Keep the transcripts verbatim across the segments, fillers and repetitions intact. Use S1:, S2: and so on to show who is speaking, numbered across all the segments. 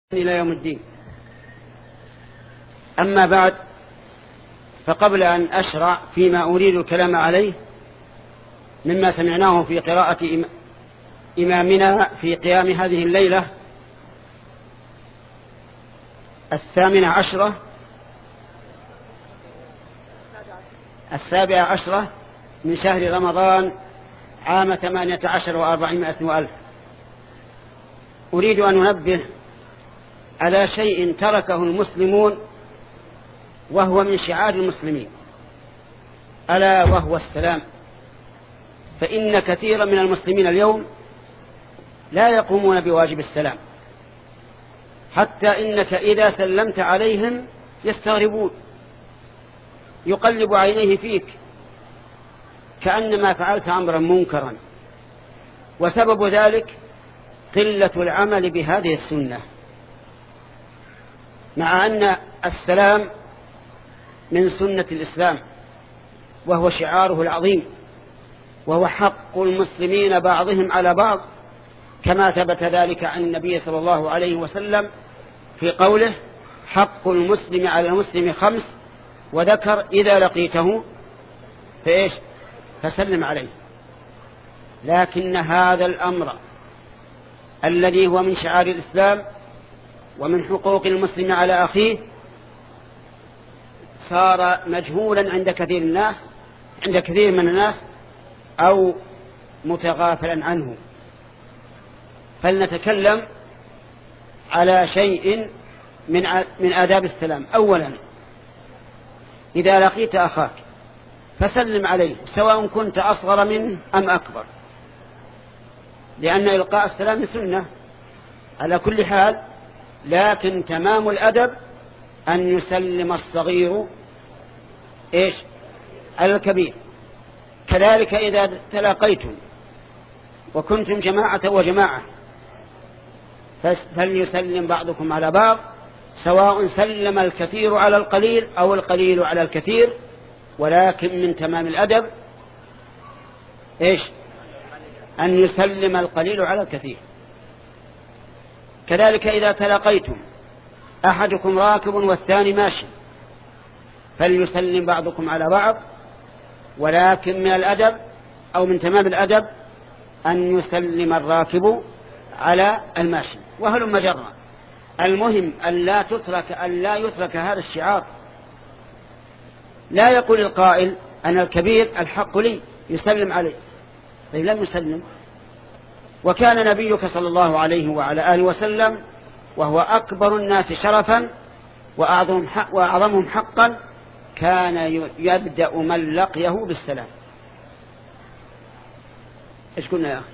S1: إلى يوم الدين. أما بعد، فقبل أن أشرع فيما أريد الكلام عليه مما سمعناه في قراءة إمامنا في قيام هذه الليلة الثامنة عشرة السابعة عشرة من شهر رمضان عام ثمانية عشر وأربعمائة وألف، أريد أن أنبه على شيء تركه المسلمون وهو من شعار المسلمين، ألا وهو السلام. فإن كثيرا من المسلمين اليوم لا يقومون بواجب السلام، حتى إنك إذا سلمت عليهم يستغربون، يقلب عينيه فيك كأنما فعلت أمرا منكرا، وسبب ذلك قلة العمل بهذه السنة، مع أن السلام من سنة الإسلام وهو شعاره العظيم، وهو حق المسلمين بعضهم على بعض، كما ثبت ذلك عن النبي صلى الله عليه وسلم في قوله: حق المسلم على المسلم خمس، وذكر: إذا لقيته فإيش فسلم عليه. لكن هذا الأمر الذي هو من شعار الإسلام ومن حقوق المسلم على أخيه صار مجهولا عند كثير الناس عند كثير من الناس أو متغافلا عنه. فلنتكلم على شيء من من آداب السلام. أولا، إذا لقيت أخاك فسلم عليه، سواء كنت أصغر منه أم أكبر، لأن إلقاء السلام سنة على كل حال، لكن تمام الأدب أن يسلم الصغير إيش على الكبير. كذلك إذا تلاقيتم وكنتم جماعة وجماعة فليسلم بعضكم على بعض، سواء سلم الكثير على القليل أو القليل على الكثير، ولكن من تمام الأدب إيش أن يسلم القليل على الكثير. كذلك إذا تلاقيتم أحدكم راكب والثاني ماشي فليسلم بعضكم على بعض، ولكن من الأدب أو من تمام الأدب أن يسلم الراكب على الماشي، وهلم جرا. المهم أن لا تترك أن لا يترك هذا الشعار. لا يقول القائل: أنا الكبير الحق لي، يسلم عليه. طيب لم يسلم. وكان نبيك صلى الله عليه وعلى آله وسلم وهو أكبر الناس شرفا وأعظمهم, حق وأعظمهم حقا كان يبدأ من لقيه بالسلام. إيش قلنا يا أخي؟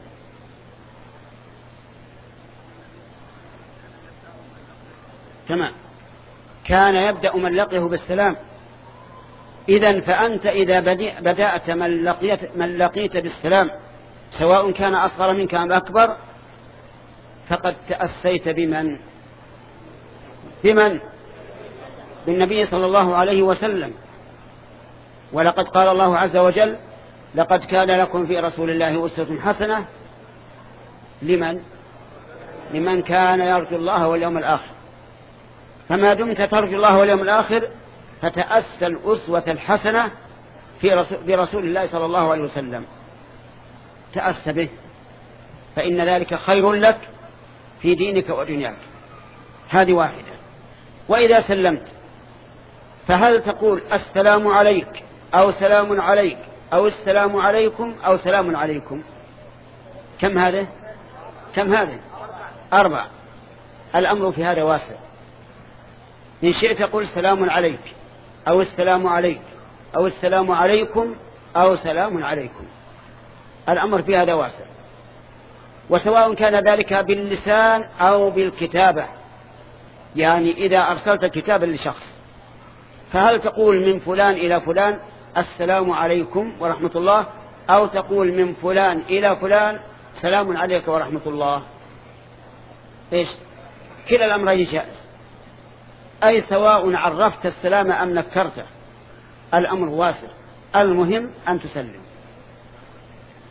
S1: تمام، كان يبدأ من لقيه بالسلام. إذن فأنت إذا بدأت من لقيت, من لقيت بالسلام، سواء كان أصغر منك أم أكبر، فقد تأسيت بمن بمن بالنبي صلى الله عليه وسلم. ولقد قال الله عز وجل: لقد كان لكم في رسول الله أسوة حسنة لمن لمن كان يرجو الله واليوم الآخر. فما دمت ترجو الله واليوم الآخر فتأسى الأسوة الحسنة في رسول برسول الله صلى الله عليه وسلم، تأسى به، فإن ذلك خير لك في دينك ودنياك. هذه واحدة. وإذا سلمت فهل تقول السلام عليك أو سلام عليك أو السلام عليكم أو سلام عليكم؟ كم هذا كم هذا أربع. الأمر في هذا واسع. إن شئت قل سلام عليك أو السلام عليك أو السلام عليكم أو سلام عليكم. الأمر في هذا واسع، وسواء كان ذلك باللسان أو بالكتابة. يعني إذا أرسلت كتابا لشخص فهل تقول من فلان إلى فلان السلام عليكم ورحمة الله، أو تقول من فلان إلى فلان سلام عليك ورحمة الله؟ إيش؟ كلا الأمرين جائز، أي سواء عرفت السلام أم نكرته، الأمر واسع، المهم أن تسلم.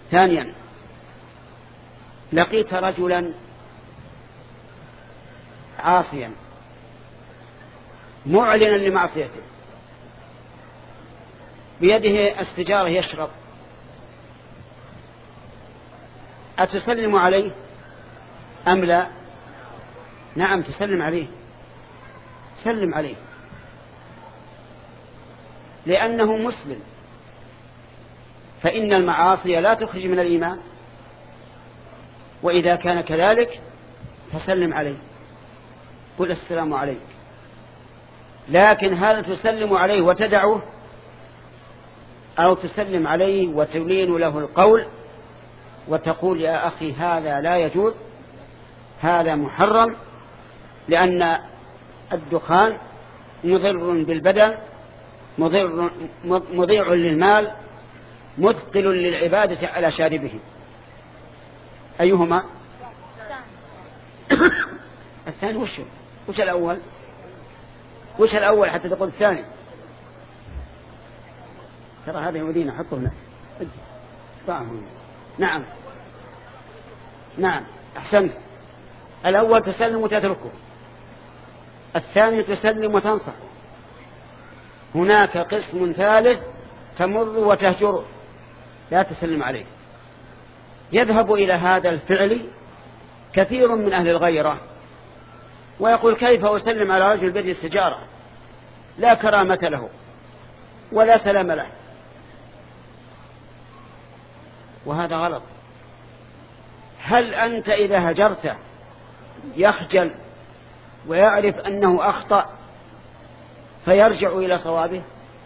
S1: ثانيا، لقيت رجلا عاصيا معلنا لمعصيته، بيده السجارة يشرب، أتسلم عليه أم لا؟ نعم تسلم عليه، سلم عليه، لأنه مسلم، فإن المعاصي لا تخرج من الإيمان، وإذا كان كذلك فسلم عليه، قل السلام عليك. لكن هل تسلم عليه وتدعه، أو تسلم عليه وتلين له القول وتقول يا أخي هذا لا يجوز، هذا محرم، لأن الدخان مضر بالبدن، مضر مضيع للمال، مثقل للعبادة على شاربه. أيهما؟ الثاني. وش وش الأول؟ وش الأول حتى تقول الثاني؟ ترى هذا يودينا حطه هنا. نعم نعم أحسنت. الأول تسلم وتتركه، الثاني تسلم وتنصح. هناك قسم ثالث تمر وتهجره، لا تسلم عليه. يذهب إلى هذا الفعل كثير من أهل الغيرة، ويقول كيف أسلم على رجل بيده السجارة، لا كرامة له ولا سلام له، وهذا غلط. هل أنت إذا هجرته يخجل ويعرف أنه أخطأ فيرجع إلى صوابه؟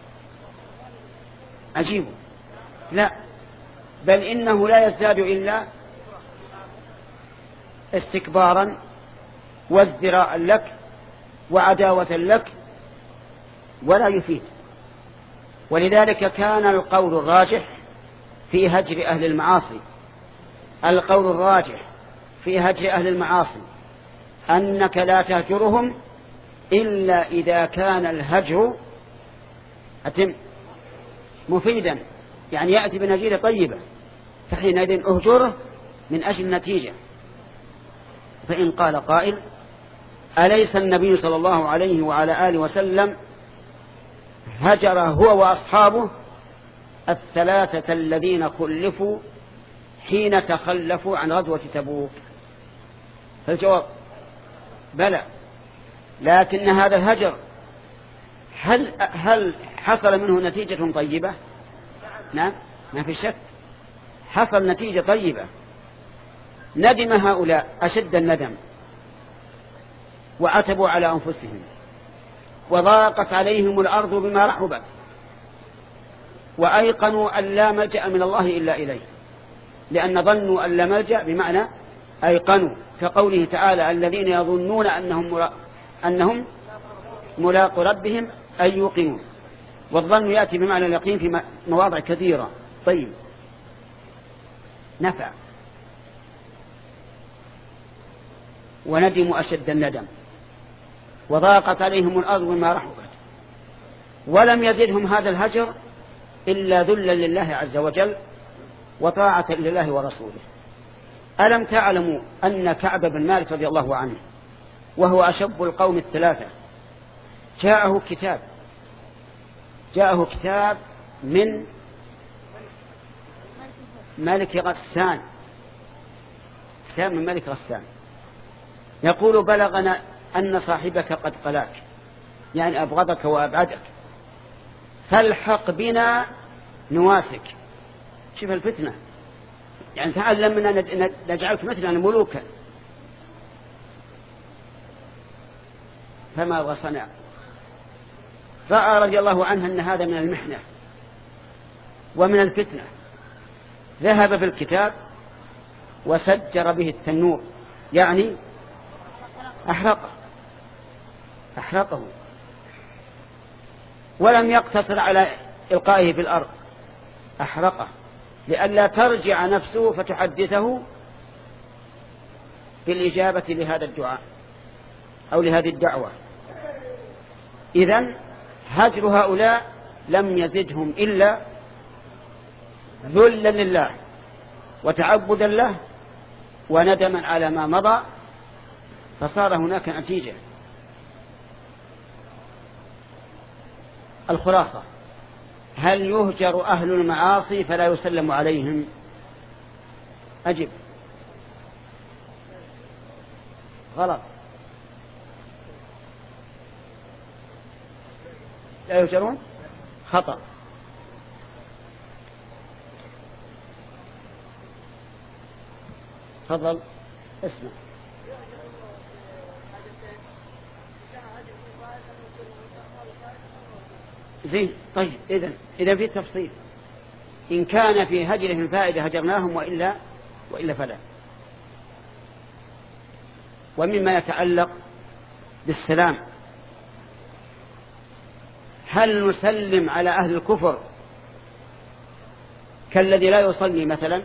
S1: عجيب. لا، بل إنه لا يزداد إلا استكبارا وازدراء لك وعداوة لك، ولا يفيد. ولذلك كان القول الراجح في هجر أهل المعاصي، القول الراجح في هجر أهل المعاصي أنك لا تهجرهم إلا إذا كان الهجر أتم مفيدا، يعني يأتي بنتيجة طيبة، فحينئذ أهجره من أجل النتيجة. فإن قال قائل أليس النبي صلى الله عليه وعلى آله وسلم هجر هو وأصحابه الثلاثة الذين خلفوا حين تخلفوا عن غزوة تبوك؟ فالجواب بلى، لكن هذا الهجر هل هل حصل منه نتيجة طيبة؟ نعم، ما في شك، حصل نتيجة طيبة. ندم هؤلاء أشد الندم، وعتبوا على أنفسهم، وضاقت عليهم الأرض بما رحبت، وأيقنوا أن لا ملجأ من الله إلا إليه، لأن ظنوا أن لا ملجأ بمعنى أيقنوا، كقوله تعالى الذين يظنون أنهم ملا... أنهم ملاق ربهم أي يوقنون، والظن يأتي بمعنى اليقين في مواضع كثيرة. طيب، نفع. وندموا أشد الندم، وضاقت عليهم الأرض بما رحبت، ولم يزدهم هذا الهجر إلا ذلا لله عز وجل وطاعة لله ورسوله. ألم تعلموا أن كعب بن مالك رضي الله عنه وهو أشب القوم الثلاثة جاءه كتاب جاءه كتاب من ملك غسان، كتاب من ملك غسان يقول بلغنا أن صاحبك قد قلاك، يعني أبغضك وأبعدك، فالحق بنا نواسك. شوف الفتنة، يعني تعلم منا نجعلك مثلنا ملوكا. فما صنع؟ رأى رضي الله عنه أن هذا من المحنة ومن الفتنة، ذهب بالكتاب وسجر به التنور، يعني أحرقه أحرقه ولم يقتصر على إلقائه في الأرض، أحرقه لئلا ترجع نفسه فتحدثه بالإجابة لهذا الدعاء أو لهذه الدعوة. إذن هجر هؤلاء لم يزدهم إلا ذلا لله وتعبدا له وندما على ما مضى فصار هناك نتيجة. الخلاصة: هل يهجر أهل المعاصي فلا يسلم عليهم؟ أجب. غلط. لا يهجرون؟ خطأ. تفضل اسمع. زين. طيب إذن إذا في تفصيل. إن كان في هجرهم فائدة هجرناهم، وإلا وإلا فلا. ومما يتعلق بالسلام: هل نسلم على أهل الكفر كالذي لا يصلي مثلا؟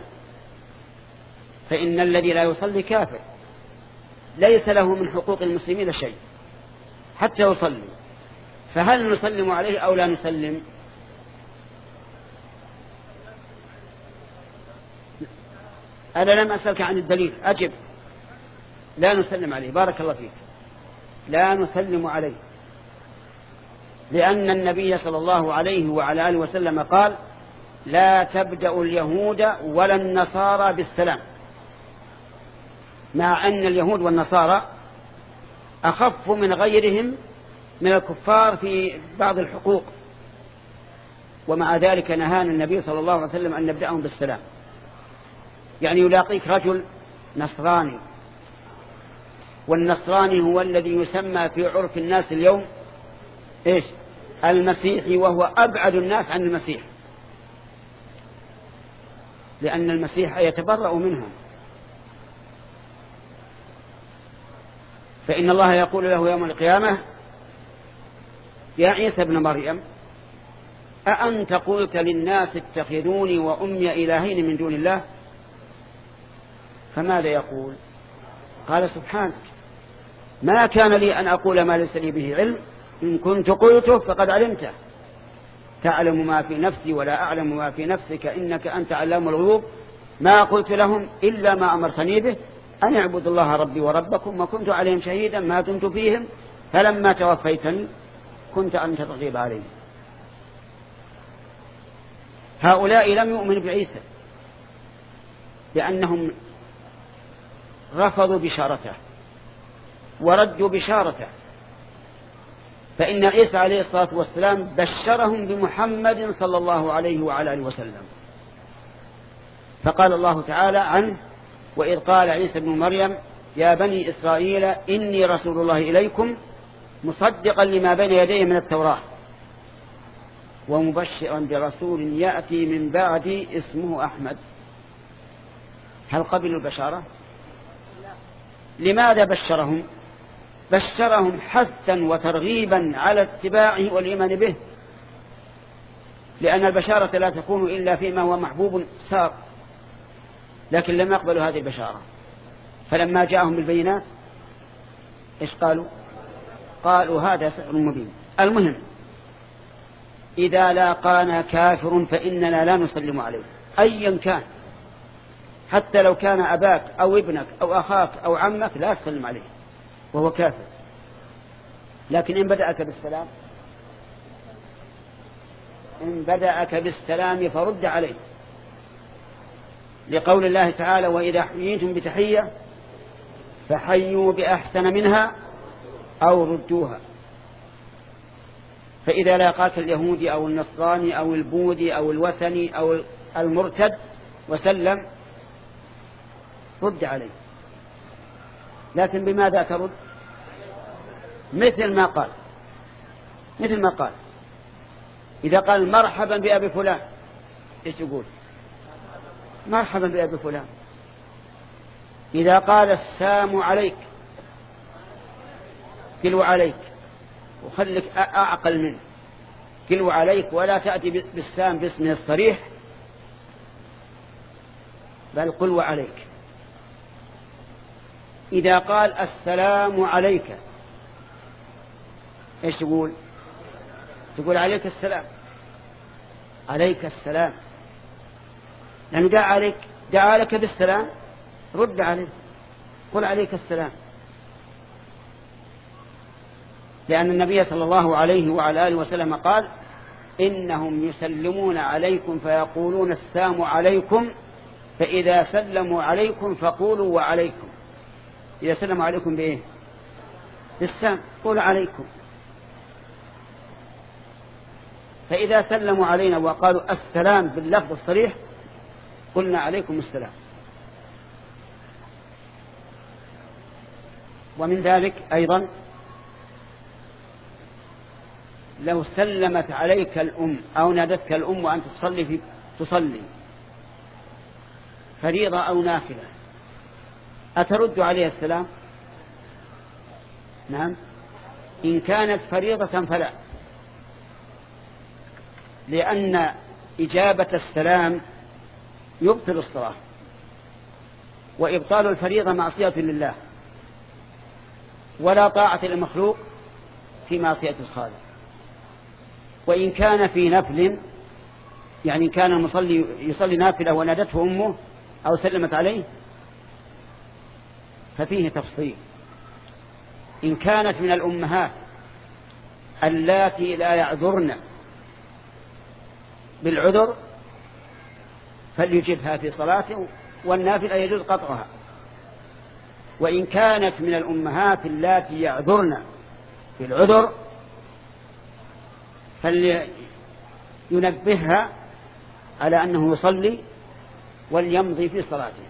S1: فإن الذي لا يصلي كافر، ليس له من حقوق المسلمين شيء حتى يصلي، فهل نسلم عليه أو لا نسلم؟ أنا لم أسألك عن الدليل، أجب. لا نسلم عليه. بارك الله فيك. لا نسلم عليه، لأن النبي صلى الله عليه وعلى آله وسلم قال: لا تبدأ اليهود ولا النصارى بالسلام، مع أن اليهود والنصارى أخف من غيرهم من الكفار في بعض الحقوق، ومع ذلك نهانا النبي صلى الله عليه وسلم أن نبدأهم بالسلام. يعني يلاقيك رجل نصراني، والنصراني هو الذي يسمى في عرف الناس اليوم إيش؟ المسيحي، وهو أبعد الناس عن المسيح، لأن المسيح يتبرأ منهم. فإن الله يقول له يوم القيامة: يا عيسى ابن مريم أأنت قلت للناس اتخذوني وأمي إلهين من دون الله؟ فماذا يقول؟ قال: سبحانك، ما كان لي أن أقول ما ليس لي به علم، إن كنت قلته فقد علمته، تعلم ما في نفسي ولا أعلم ما في نفسك، إنك أنت علام الغيوب، ما قلت لهم إلا ما أمرتني به، أن اعبدوا الله ربي وربكم، وكنت عليهم شهيدا ما كنت فيهم، فلما توفيتني كنت أنت الرقيب عليهم. هؤلاء لم يؤمنوا بعيسى لأنهم رفضوا بشارته وردوا بشارته، فإن عيسى عليه الصلاة والسلام بشرهم بمحمد صلى الله عليه وعلى آله وسلم. فقال الله تعالى عنه: وإذ قال عيسى ابن مريم يا بني إسرائيل إني رسول الله إليكم مصدقا لما بين يديه من التوراة ومبشرا برسول يأتي من بعدي اسمه أحمد. هل قبلوا البشارة؟ لماذا بشرهم؟ بشرهم حثا وترغيبا على اتباعه والإيمان به، لأن البشارة لا تكون إلا فيما هو محبوب سار، لكن لم يقبلوا هذه البشارة. فلما جاءهم بالبينات إيش قالوا؟ قالوا هذا سحر مبين. المهم، إذا لاقانا كافر فإننا لا نسلم عليه أيا كان، حتى لو كان أباك أو ابنك أو أخاك أو عمك لا تسلم عليه وهو كافر. لكن إن بدأك بالسلام إن بدأك بالسلام فرد عليه، لقول الله تعالى: وإذا حييتم بتحية فحيوا بأحسن منها أو ردوها. فإذا لاقاك اليهودي أو النصراني أو البوذي أو الوثني أو المرتد وسلم رد عليه. لكن بماذا ترد؟ مثل ما قال مثل ما قال إذا قال مرحبا بأبي فلان إيش يقول؟ مرحبا بأبي فلان. إذا قال السلام عليك قل عليك، وخلك أعقل منه، قل عليك، ولا تأتي بالسام باسمه الصريح، بل قل عليك. إذا قال السلام عليك إيش تقول؟ تقول عليك السلام، عليك السلام، لأنه دعا عليك، دعا لك بالسلام، رد عليه، قل عليك السلام. لأن النبي صلى الله عليه وعلى آله وسلم قال إنهم يسلمون عليكم فيقولون السلام عليكم، فإذا سلموا عليكم فقولوا وعليكم. إذا سلموا عليكم بإيه؟ بالسلام، قولوا عليكم. فإذا سلموا علينا وقالوا السلام باللفظ الصريح قلنا عليكم السلام. ومن ذلك أيضا لو سلمت عليك الأم أو نادتك الأم وأنت تصلي في تصلي فريضة أو نافلة، أترد عليها السلام؟ نعم. إن كانت فريضة فلا، لأن إجابة السلام يبطل الصلاة، وإبطال الفريضة معصية لله، ولا طاعة للمخلوق في معصية الخالق. وإن كان في نفل، يعني كان المصلي يصلي نافلة ونادته أمه أو سلمت عليه، ففيه تفصيل. إن كانت من الأمهات اللاتي لا يعذرن بالعذر فليجبها في صلاته، والنافلة يجوز قطعها. وإن كانت من الأمهات اللاتي يعذرن بالعذر فلينبهها على أنه يصلي وليمضي في صلاته.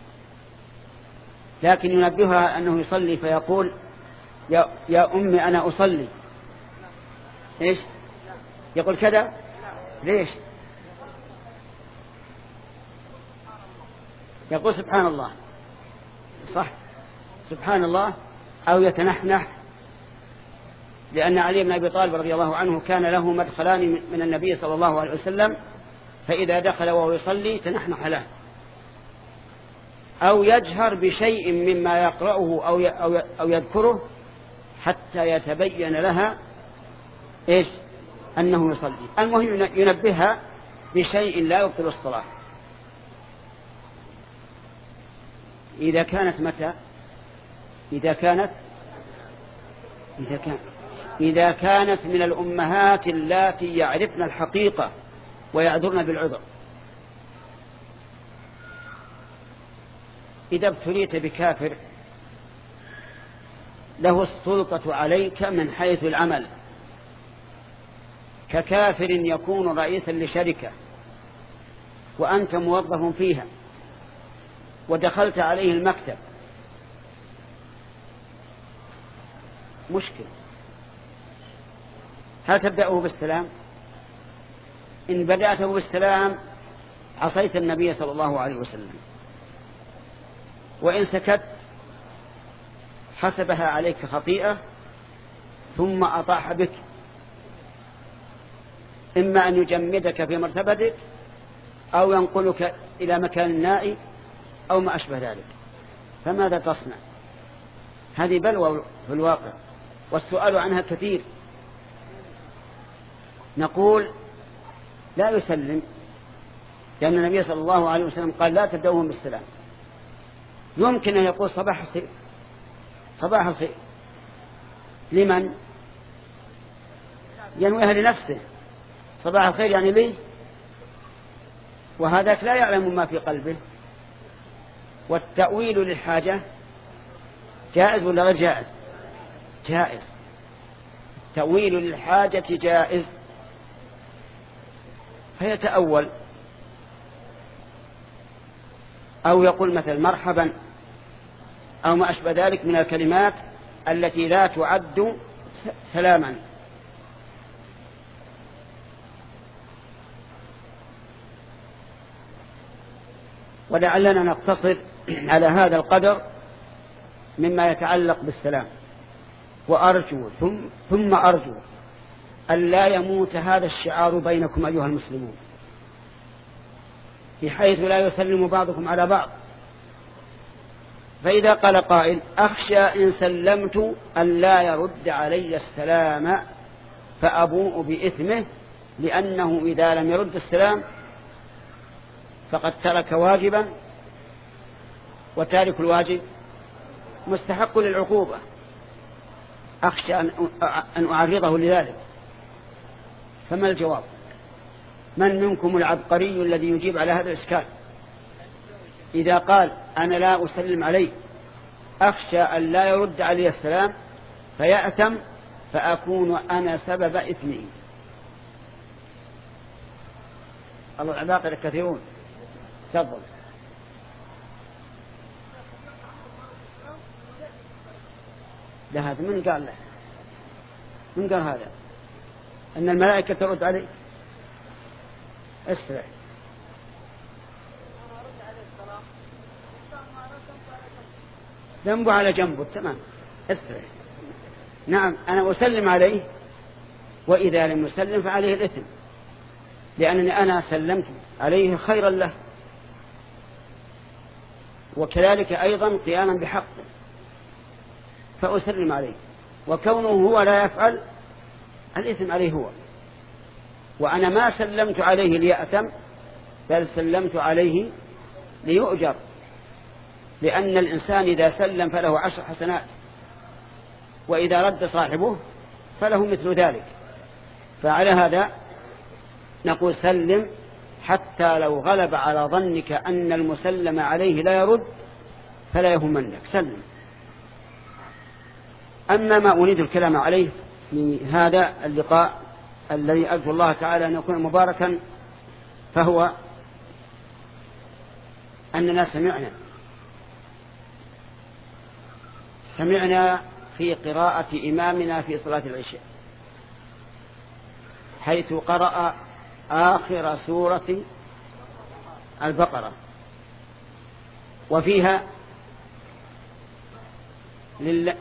S1: لكن ينبهها أنه يصلي فيقول يا, يا أمي أنا أصلي، إيش يقول كذا؟ ليش؟ يقول سبحان الله، صح، سبحان الله، أو يتنحنح، لأن علي بن أبي طالب رضي الله عنه كان له مدخلان من النبي صلى الله عليه وسلم، فإذا دخل وهو يصلي تنحنح له، أو يجهر بشيء مما يقرأه أو أو يذكره حتى يتبين لها إيش أنه يصلي. المهم ينبهها بشيء لا يبطل الصلاة. إذا كانت متى؟ إذا كانت إذا كان إذا كانت من الأمهات اللاتي يعرفن الحقيقة ويعذرن بالعذر. إذا ابتليت بكافر له السلطة عليك من حيث العمل، ككافر يكون رئيسا لشركة وأنت موظف فيها ودخلت عليه المكتب، مشكل. هل تبدأه بالسلام؟ إن بدأته بالسلام عصيت النبي صلى الله عليه وسلم، وإن سكت حسبها عليك خطيئة ثم أطاح بك، إما أن يجمدك في مرتبتك أو ينقلك إلى مكان نائي أو ما أشبه ذلك. فماذا تصنع؟ هذه بلوى في الواقع والسؤال عنها كثير. نقول لا يسلم، لأن النبي صلى الله عليه وسلم قال لا تبدأوهم بالسلام. يمكن أن يقول صباح الخير، صباح الخير لمن؟ ينويها لنفسه، صباح الخير يعني لي، وهذاك لا يعلم ما في قلبه. والتأويل للحاجة جائز ولا غير جائز؟ جائز. تأويل للحاجة جائز، فيتأول أو يقول مثل مرحبا أو ما أشبه ذلك من الكلمات التي لا تعد سلاما. ولعلنا نقتصر على هذا القدر مما يتعلق بالسلام. وأرجو ثم, ثم أرجو أن لا يموت هذا الشعار بينكم أيها المسلمون، بحيث لا يسلم بعضكم على بعض. فإذا قال قائل أخشى إن سلمت أن لا يرد علي السلام فأبوء بإثمه، لأنه إذا لم يرد السلام فقد ترك واجبا، وتارك الواجب مستحق للعقوبة. أخشى أن أعرضه لذلك. فما الجواب؟ من منكم العبقري الذي يجيب على هذا الإشكال؟ إذا قال أنا لا أسلم عليه أخشى أن لا يرد علي السلام فيأتم فأكون أنا سبب إثمه. الله العباقرة كثيرون. تفضل. ده هذا من قال له؟ من قال هذا؟ أن الملائكة ترد عليه؟ اسرع. ذنبه على جنبه. تمام. اسرع. نعم أنا أسلم عليه، وإذا لم يسلم فعليه الإثم، لأنني أنا سلمت عليه خيرا له، وكذلك أيضا قياما بحقه فأسلم عليه، وكونه هو لا يفعل الإثم عليه هو، وأنا ما سلمت عليه ليأتم بل سلمت عليه ليؤجر، لأن الإنسان إذا سلم فله عشر حسنات، وإذا رد صاحبه فله مثل ذلك. فعلى هذا نقول سلم حتى لو غلب على ظنك أن المسلم عليه لا يرد فلا يهمنك، سلم. أما ما أريد الكلام عليه في هذا اللقاء الذي أرجو الله تعالى أن يكون مباركا، فهو أننا سمعنا سمعنا في قراءة إمامنا في صلاة العشاء حيث قرأ آخر سورة البقرة، وفيها لله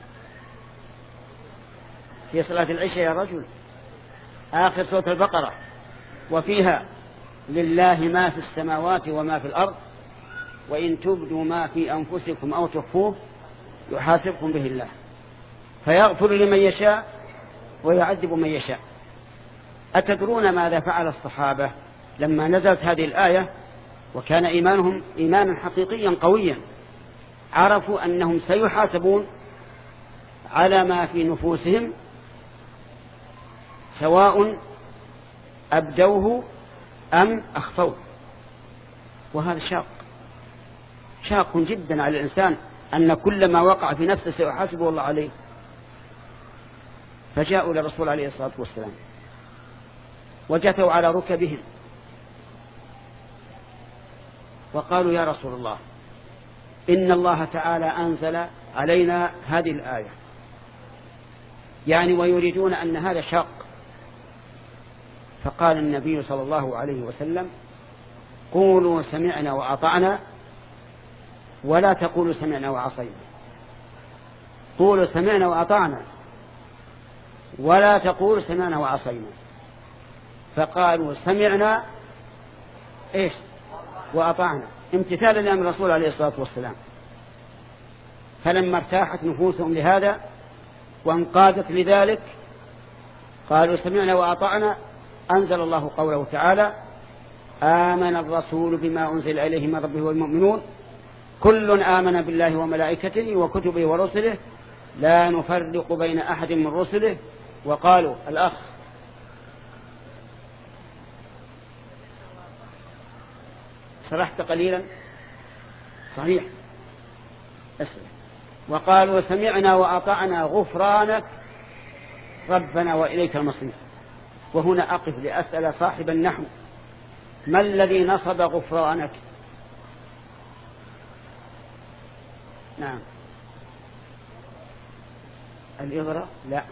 S1: في صلاة العشاء يا رجل آخر سورة البقرة، وفيها لله ما في السماوات وما في الأرض وإن تبدوا ما في أنفسكم أو تخفوه يحاسبكم به الله فيغفر لمن يشاء ويعذب من يشاء. أتدرون ماذا فعل الصحابة لما نزلت هذه الآية وكان إيمانهم إيمانا حقيقيا قويا؟ عرفوا أنهم سيحاسبون على ما في نفوسهم سواء أبدوه أم أخفوه، وهذا شاق شاق جدا على الإنسان أن كل ما وقع في نفسه سيحاسبه الله عليه. فجاءوا للرسول عليه الصلاة والسلام وجثوا على ركبهم وقالوا يا رسول الله إن الله تعالى أنزل علينا هذه الآية، يعني ويريدون أن هذا شاق. فقال النبي صلى الله عليه وسلم قولوا سمعنا وأطعنا ولا تقولوا سمعنا وعصينا. قولوا سمعنا وأطعنا ولا تقولوا سمعنا وعصينا. فقالوا سمعنا إيش وأطعنا امتثالا لأمر الرسول عليه الصلاة والسلام. فلما ارتاحت نفوسهم لهذا وانقادت لذلك قالوا سمعنا وأطعنا، أنزل الله قوله تعالى آمن الرسول بما أنزل إليه من ربه والمؤمنون كل آمن بالله وملائكته وكتبه ورسله لا نفرق بين أحد من رسله. وقالوا الأخ سرحت قليلا صحيح أسرع. وقالوا سمعنا وأطعنا غفرانك ربنا وإليك المصير. وهنا أقف لأسأل صاحب النحو ما الذي نصب غفرانك؟ نعم الإغراء لا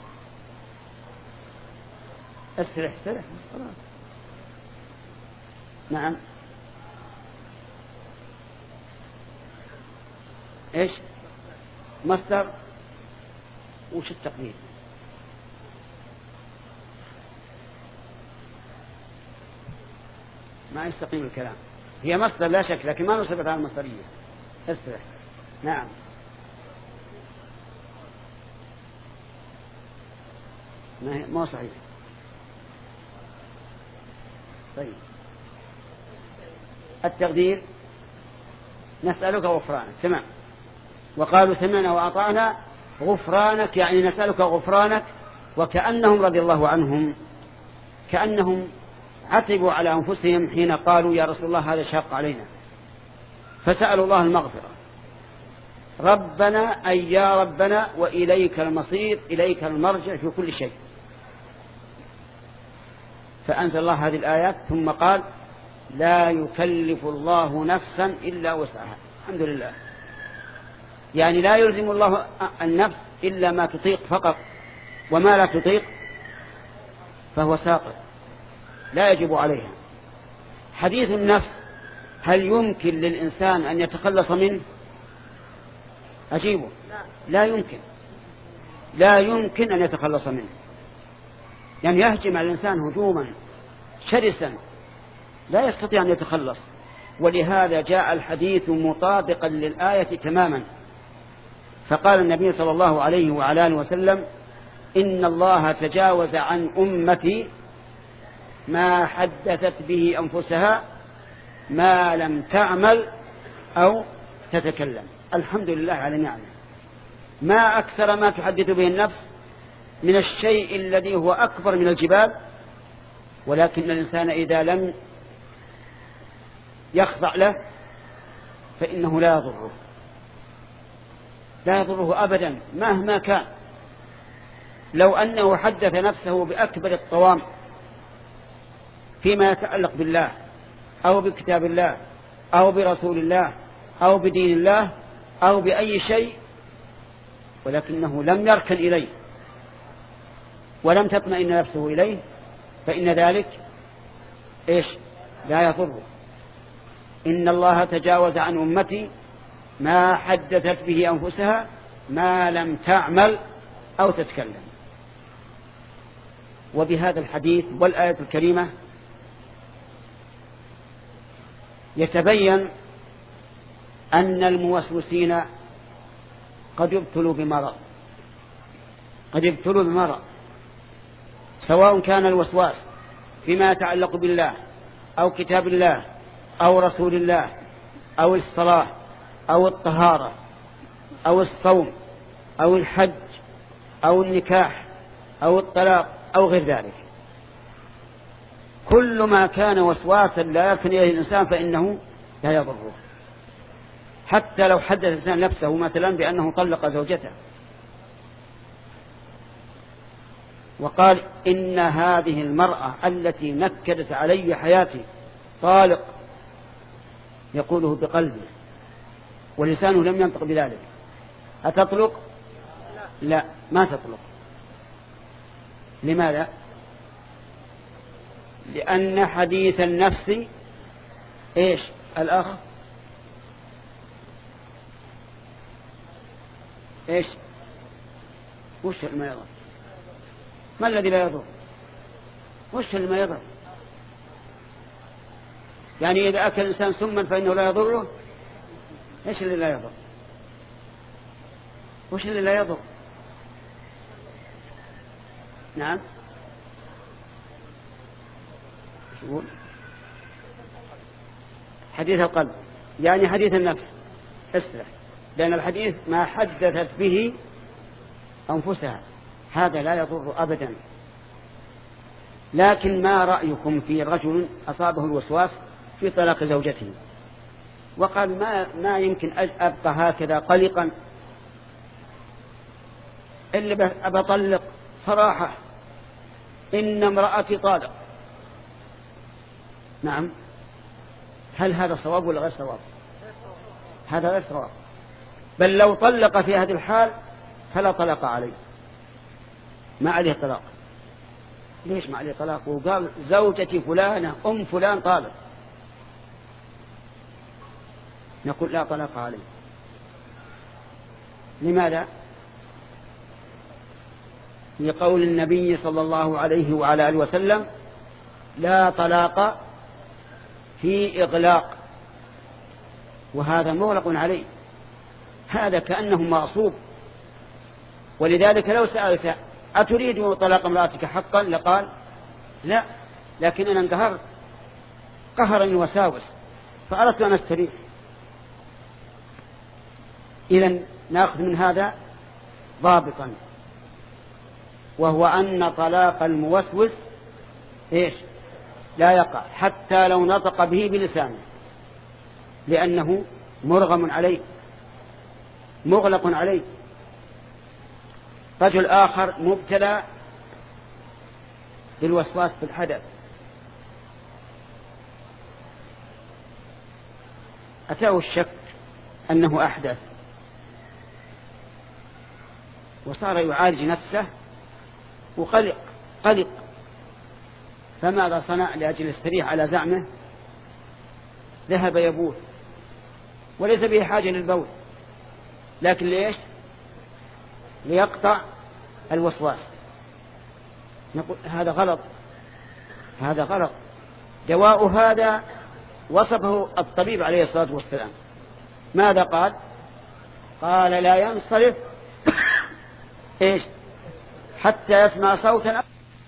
S1: أسرح سرح. نعم إيش مصدر وش التقدير؟ ما يستقيم الكلام. هي مصدر لا شك لكن ما نصبت على المصدرية. اسرح. نعم ما مو صحيح. طيب التقدير نسألك غفرانك. تمام. وقالوا سمعنا وأطعنا غفرانك، يعني نسألك غفرانك. وكأنهم رضي الله عنهم كأنهم عتبوا على أنفسهم حين قالوا يا رسول الله هذا شاق علينا، فسألوا الله المغفرة. ربنا أي يا ربنا وإليك المصير، إليك المرجع في كل شيء. فأنزل الله هذه الآيات ثم قال لا يكلف الله نفسا إلا وسعها. الحمد لله، يعني لا يلزم الله النفس إلا ما تطيق فقط، وما لا تطيق فهو ساقط لا يجب عليها. حديث النفس هل يمكن للإنسان أن يتخلص منه؟ أجيبه لا يمكن، لا يمكن أن يتخلص منه، يعني يهجم على الإنسان هجوما شرسا لا يستطيع أن يتخلص. ولهذا جاء الحديث مطابقا للآية تماما، فقال النبي صلى الله عليه وعلى آله وسلم إن الله تجاوز عن أمتي ما حدثت به أنفسها ما لم تعمل أو تتكلم. الحمد لله على نعمه. ما أكثر ما تحدث به النفس من الشيء الذي هو أكبر من الجبال، ولكن الإنسان إذا لم يخضع له فإنه لا يضره، لا يضره أبدا مهما كان. لو أنه حدث نفسه بأكبر الطوام فيما يتعلق بالله أو بكتاب الله أو برسول الله أو بدين الله أو بأي شيء، ولكنه لم يركن إليه ولم تطمئن نفسه إليه، فإن ذلك إيش؟ لا يضره. إن الله تجاوز عن أمتي ما حدثت به أنفسها ما لم تعمل أو تتكلم. وبهذا الحديث والآية الكريمة يتبين أن الموسوسين قد يبتلوا بمرض، قد يبتلوا بمرض، سواء كان الوسواس فيما يتعلق بالله أو كتاب الله أو رسول الله أو الصلاة أو الطهارة أو الصوم أو الحج أو النكاح أو الطلاق أو غير ذلك. كل ما كان وسواسا لا يكن إليه الإنسان فإنه لا يضره. حتى لو حدث الإنسان نفسه مثلا بأنه طلق زوجته وقال إن هذه المرأة التي نكدت علي حياتي طالق، يقوله بقلبه ولسانه لم ينطق بذلك، أتطلق؟ لا، ما تطلق. لماذا؟ لأن حديث النفس إيش الأخ إيش وش اللي ما يضر؟ ما الذي لا يضر؟ وش اللي ما يضر؟ يعني إذا أكل الإنسان سما فإنه لا يضره؟ إيش اللي لا يضر؟ وش اللي لا يضر؟ نعم يقول حديث القلب يعني حديث النفس. اسرح، لأن الحديث ما حدثت به أنفسها هذا لا يضر أبدا. لكن ما رأيكم في رجل أصابه الوسواس في طلاق زوجته وقال ما, ما يمكن أبقى هكذا قلقا اللي أبطلق صراحة إن امرأتي طالق. نعم، هل هذا صواب ولا غير صواب؟ هذا غير صواب، بل لو طلق في هذه الحال فلا طلق عليه، ما عليه طلاق. ليش ما عليه طلاق؟ وقال زوجتي فلانة أم فلان طالق، نقول لا طلاق عليه. لماذا؟ لقول النبي صلى الله عليه وعلى آله وسلم لا طلاق في إغلاق، وهذا مغلق عليه، هذا كأنه معصوب. ولذلك لو سألت أتريد طلاق امرأتك حقا لقال لا، لكن أنا انقهرت قهرا وساوس فأردت أن أستريح. إذن نأخذ من هذا ضابطا، وهو أن طلاق الموسوس إيش؟ لا يقع حتى لو نطق به بلسانه، لأنه مرغم عليه مغلق عليه. رجل آخر مبتلى بالوسواس في الحدث، أتاه الشك أنه أحدث وصار يعالج نفسه وقلق قلق، فماذا صنع لأجل يستريح على زعمه؟ ذهب يبول وليس به حاجة للبول، لكن ليش؟ ليقطع الوسواس. نقول هذا غلط، هذا غلط. دواء هذا وصفه الطبيب عليه الصلاة والسلام، ماذا قال؟ قال لا ينصرف إيش؟ حتى يسمع صوتا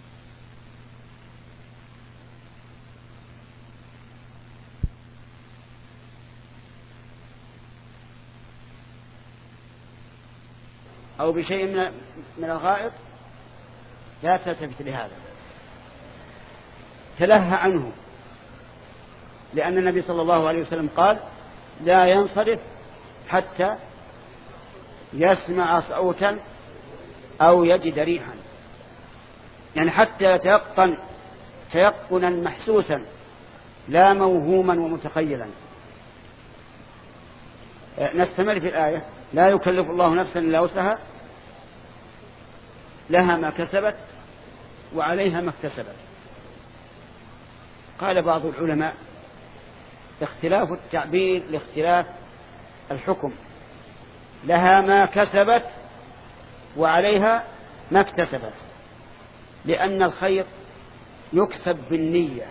S1: أو بشيء من من الغائط، لا تلتفت لهذا، تلهى عنه، لأن النبي صلى الله عليه وسلم قال لا ينصرف حتى يسمع صوتا أو يجد ريحا، يعني حتى يتيقن تيقنا محسوسا لا موهوما ومتخيلا. نستمر في الآية: لا يكلف الله نفسا إلا وسعها لها ما كسبت وعليها ما اكتسبت. قال بعض العلماء: اختلاف التعبير لاختلاف الحكم، لها ما كسبت وعليها ما اكتسبت، لأن الخير يكسب بالنية،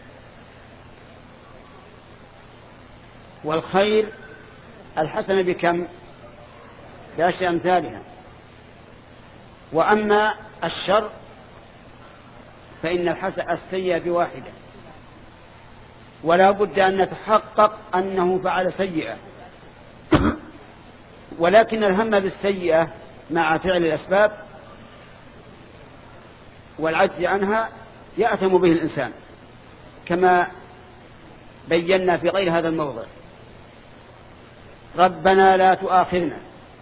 S1: والخير الحسنة بكم؟ بعشر أمثالها. وأما الشر فإن الحسنة السيئة بواحدة، ولا بد أن نتحقق أنه فعل سيئة، ولكن الهم بالسيئة مع فعل الأسباب والعجز عنها يأثم به الإنسان، كما بينا في غير هذا الموضع: ربنا لا تؤاخذنا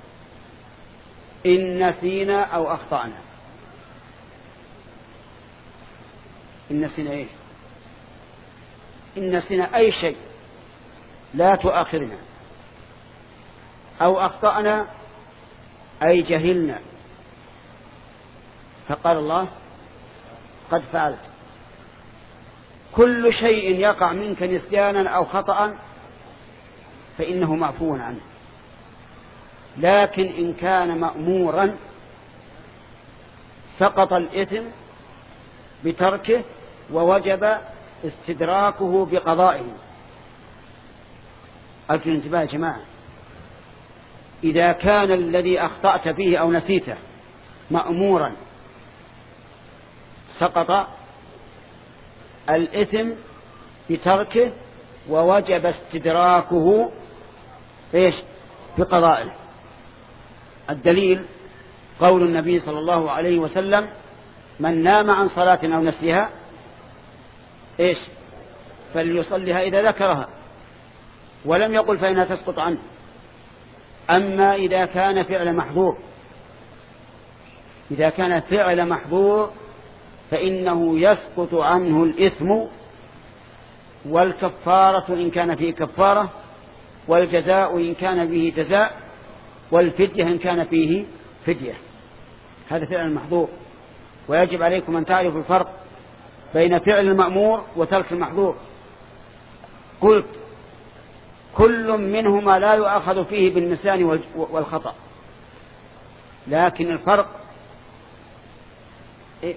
S1: إن نسينا أو أخطأنا. إن نسينا إيه؟ إن نسينا أي شيء، لا تؤاخذنا، أو أخطأنا أي جهلنا، فقال الله قد فعلت. كل شيء يقع منك نسيانا أو خطأ فإنه معفو عنه، لكن إن كان مأمورا سقط الإثم بتركه ووجب استدراكه بقضائه. أرجو الانتباه يا جماعة، إذا كان الذي أخطأت فيه أو نسيته مأمورا سقط الإثم بتركه ووجب استدراكه إيش؟ بقضائه. الدليل قول النبي صلى الله عليه وسلم: من نام عن صلاة أو نسيها إيش؟ فليصلها إذا ذكرها، ولم يقل فإنها تسقط عنه. أما إذا كان فعل محظور، إذا كان فعل محظور فإنه يسقط عنه الإثم والكفارة إن كان فيه كفارة، والجزاء إن كان به جزاء، والفدية إن كان فيه فدية. هذا فعل المحظور، ويجب عليكم أن تعرفوا الفرق بين فعل المأمور وترك المحظور. قلت كل منهما لا يؤخذ فيه بالنسيان والخطأ، لكن الفرق إيه؟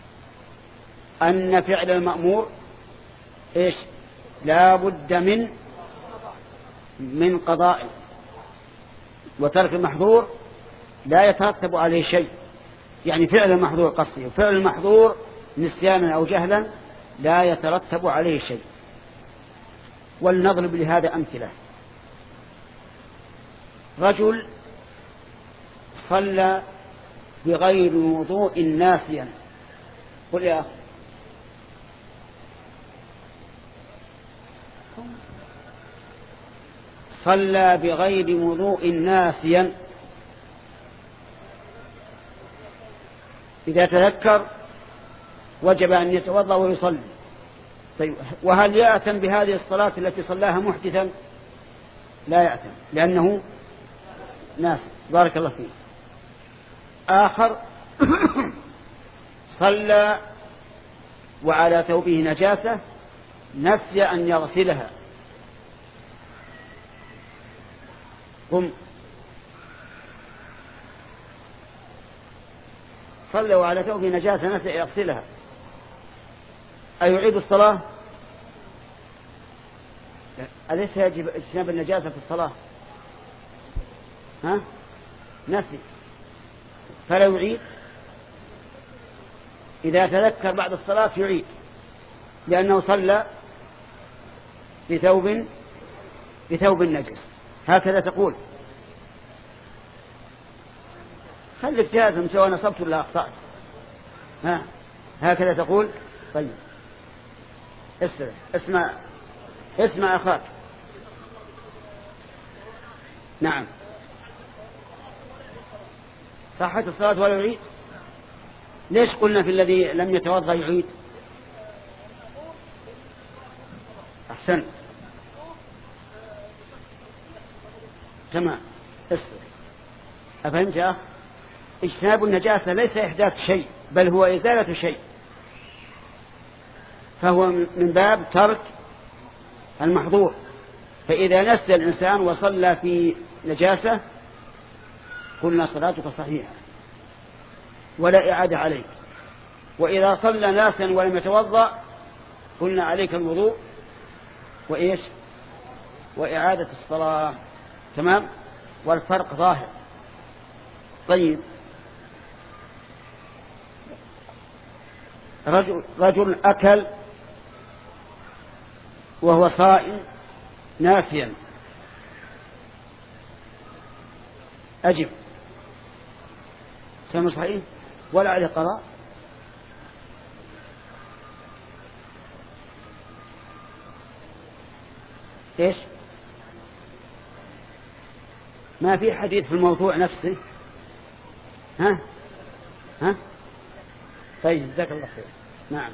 S1: أن فعل المأمور إيش؟ لا بد من من قضاء، وترك المحظور لا يترتب عليه شيء. يعني فعل المحظور قصدي، فعل المحظور نسيانا أو جهلا لا يترتب عليه شيء. ولنضرب لهذا أمثلة. رجل صلى بغير وضوء ناسيا. قل يا أخي. صلى بغير وضوء ناسيا، إذا تذكر وجب أن يتوضأ ويصلي. طيب، وهل يأتم بهذه الصلاة التي صلاها محدثا؟ لا يأتم، لأنه ناس. بارك الله فيه. آخر صلى وعلى ثوبه نجاسة، نسي أن يغسلها. قم. صلى وعلى ثوبه نجاسة، نسي أن يغسلها، أيعيد الصلاة؟ أليس يجب اجتناب النجاسة في الصلاة؟ ها؟ نسي فلا يعيد. إذا تذكر بعد الصلاة يعيد، لأنه صلى بثوب بثوب النجس. هكذا تقول. خليك جازم سواء نصبت ولا أخطأت. ها؟ هكذا تقول. طيب، اسمع اسمع اسمع أخاك. نعم، صحة الصلاة ولا يعيد؟ ليش قلنا في الذي لم يتوضأ يعيد؟ أحسن، تمام. اسمع، أفهمت يا أخ؟ اجتناب النجاسة ليس إحداث شيء، بل هو إزالة شيء، فهو من باب ترك المحظور. فإذا نسي الإنسان وصلى في نجاسة قلنا صلاتك صحيحة ولا إعادة عليك. وإذا صلى ناسا ولم يتوضأ قلنا عليك الوضوء وإيش وإعادة الصلاة. تمام، والفرق ظاهر. طيب، رجل, رجل أكل وهو صائم ناسيا، أجب. سمع صحيح ولا عليه قضاء؟ إيش؟ ما في حديث في الموضوع نفسه. ها ها طيب، جزاك الله خير. نعم،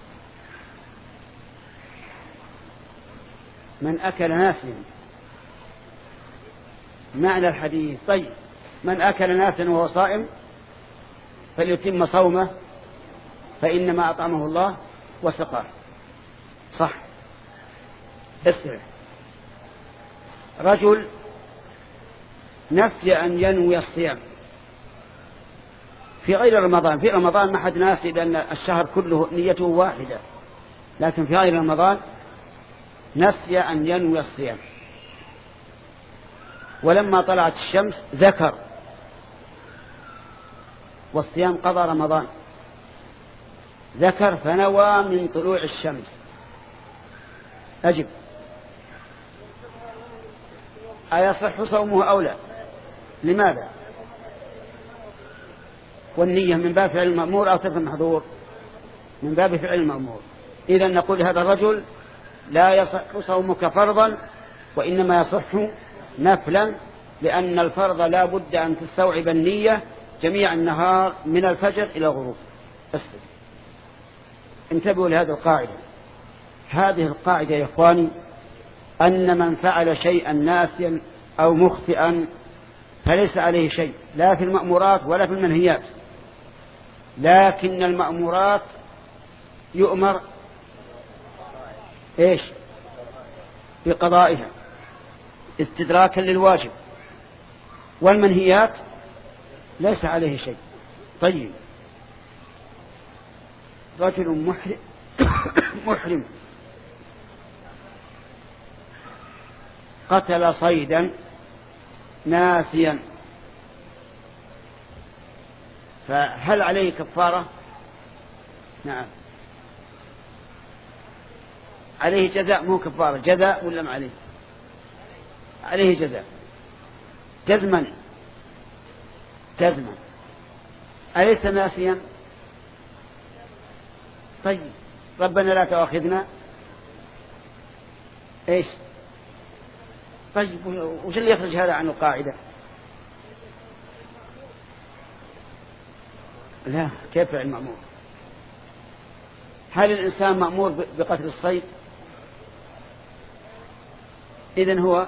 S1: من أكل ناسيا معنى الحديث. طيب، من أكل ناسيا وهو صائم فليتم صومه فإنما أطعمه الله وسقاه. صح. اسمع، رجل نسي أن ينوي الصيام في غير رمضان. في رمضان ما حد ناسي، لأن الشهر كله نيته واحدة، لكن في غير رمضان نسي أن ينوي الصيام، ولما طلعت الشمس ذكر، والصيام قضى رمضان، ذكر فنوى من طلوع الشمس. أجب، أيصح صومه أو لا؟ لماذا؟ والنية من باب فعل المأمور أو ترك المحظور؟ من باب فعل المأمور. إذا نقول هذا الرجل لا يصح صومك فرضا، وإنما يصح نفلا، لأن الفرض لا بد أن تستوعب النية جميع النهار من الفجر إلى الغروب. أسلم. انتبهوا لهذه القاعدة. هذه القاعدة يا إخواني، أن من فعل شيئا ناسيا أو مخطئا فليس عليه شيء، لا في المأمورات ولا في المنهيات، لكن المأمورات يؤمر إيش بقضائها استدراكا للواجب، والمنهيات ليس عليه شيء. طيب، رجل محرم محرم قتل صيدا ناسيا، فهل عليه كفارة؟ نعم، عليه جزاء، مو كفارة. جزاء ولا ما عليه؟ عليه جزاء جزما جزما. أليس ناسيا؟ طيب ربنا لا تؤاخذنا إيش؟ طيب وش اللي يخرج هذا عن القاعدة؟ لا، كيف فعل مأمور؟ هل الإنسان مأمور بقتل الصيد؟ إذن هو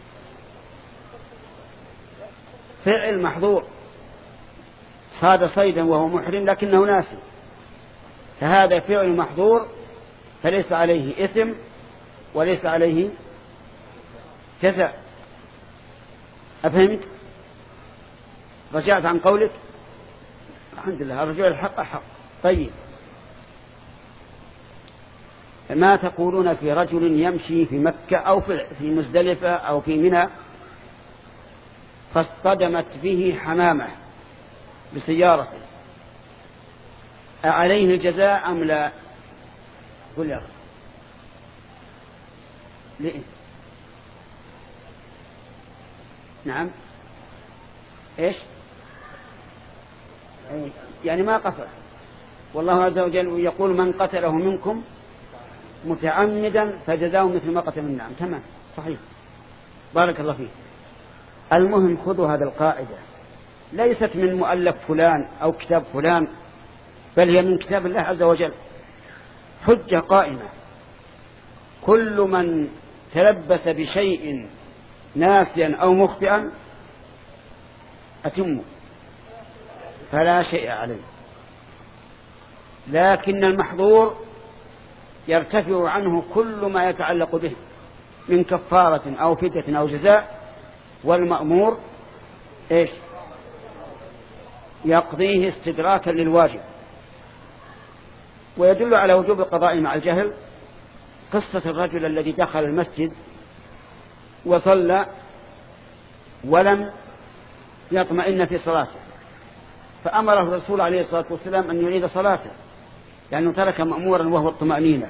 S1: فعل محظور، صاد صيدا وهو محرم لكنه ناسي، فهذا فعل محظور فليس عليه إثم وليس عليه جزاء. أفهمت؟ رجعت عن قولك؟ الحمد لله، الرجوع الحق حق. طيب ما تقولون في رجل يمشي في مكة أو في مزدلفة أو في منى فاصطدمت به حمامة بسيارته، أعليه الجزاء أم لا؟ قل يا أخي ليه؟ نعم إيش؟ يعني ما قصر. والله عز وجل يقول من قتله منكم متعمدا فجزاؤه مثل ما قتل من نعم. تمام صحيح، بارك الله فيك. المهم خذوا هذا القاعدة، ليست من مؤلف فلان أو كتاب فلان، بل هي من كتاب الله عز وجل، حجة قائمة. كل من تلبس بشيء ناسيا أو مخطئا أتمه فلا شيء عليه، لكن المحظور يرتفع عنه كل ما يتعلق به من كفارة أو فدية أو جزاء، والمأمور إيش؟ يقضيه استدراكا للواجب. ويدل على وجوب القضاء مع الجهل قصة الرجل الذي دخل المسجد وصلى ولم يطمئن في صلاته، فأمره الرسول عليه الصلاة والسلام أن يعيد صلاته لأنه ترك مأمورا وهو الطمأنينة،